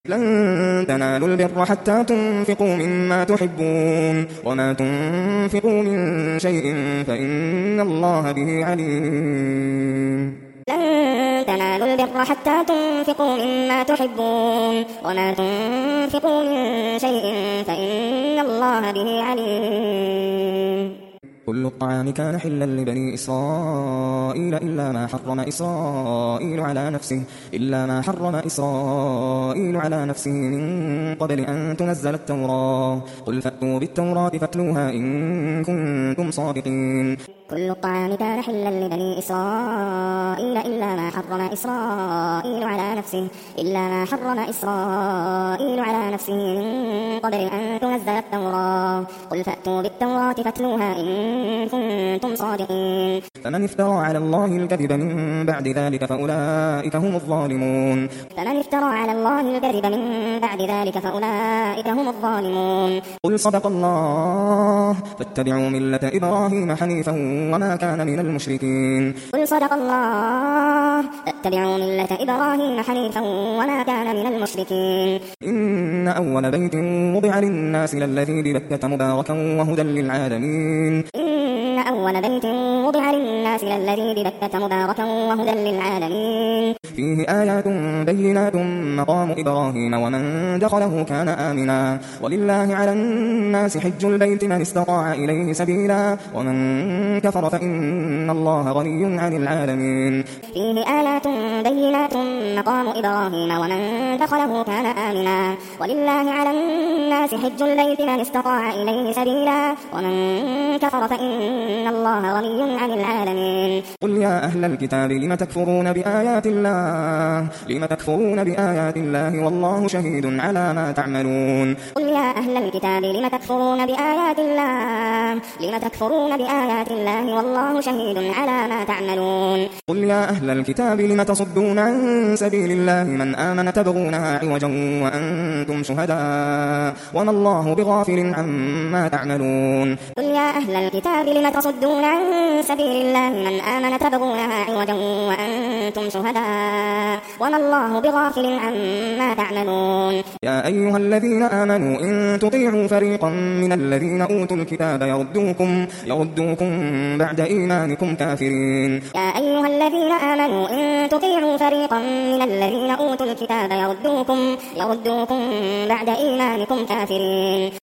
لن تنالوا البر حتى تنفقوا مما تحبون وما تنفقوا من شيء فإن الله به عليم. لن تنالوا البر حتى تنفقوا مما تحبون وما تنفقوا من شيء فإن الله به عليم. كل الطعام كان حلا لبني إسرائيل إلا ما حرم إسرائيل على نفسه من قبل أن تنزل التوراة. قل فأتوا بالتوراة فاتلوها إن كنتم صادقين. كل الطعام كان حلا لبني إسرائيل إلا ما حرم إسرائيل على نفسه من قبل أن تنزل التوراة. قل فأتوا بالتوراة فاتلوها إن كنتم صادقين. فمن افترى على الله الكذب من بعد ذلك فأولئك هم الظالمون. قل صدق الله فاتبعوا ملة إبراهيم حنيفا وما كان من المشركين. إن أول بيت وضع للناس للذي ببكة مباركا وهدى للعالمين. فيه آيات بينات مقام إبراهيم ومن دخله كان آمنا ولله على الناس حج البيت من استطاع إليه سبيلا ومن كفر فإن الله غني عن العالمين. فيه آيات بينات مقام إبراهيم ومن دخله كان آمنا ولله على الناس حج البيت من استطاع إليه سبيلا ومن كفر فإن الله غني عن العالمين. قل يا أهل الكتاب لم تكفرون بآيات الله والله شهيد على ما تعملون. قل يا أهل الكتاب لم تكفرون بآيات الله والله شهيد على ما تعملون. قل يا أهل الكتاب لم تصدون عن سبيل الله من آمن تبغونها عوجا وأنتم شهداء وما الله بغافل عما تعملون. قل يا أهل الكتاب لم تصدون عن سبيل الله من آمن تبغونها عوجا وأنتم شهداء وما الله بغافل عما تعملون. يا أيها الذين آمنوا إن تطيعوا فريقا من الذين أوتوا الكتاب يردوكم بعد إيمانكم كافرين. يا أيها الذين آمنوا إن تطيعوا فريقا من الذين أوتوا الكتاب يردوكم بعد إيمانكم كافرين.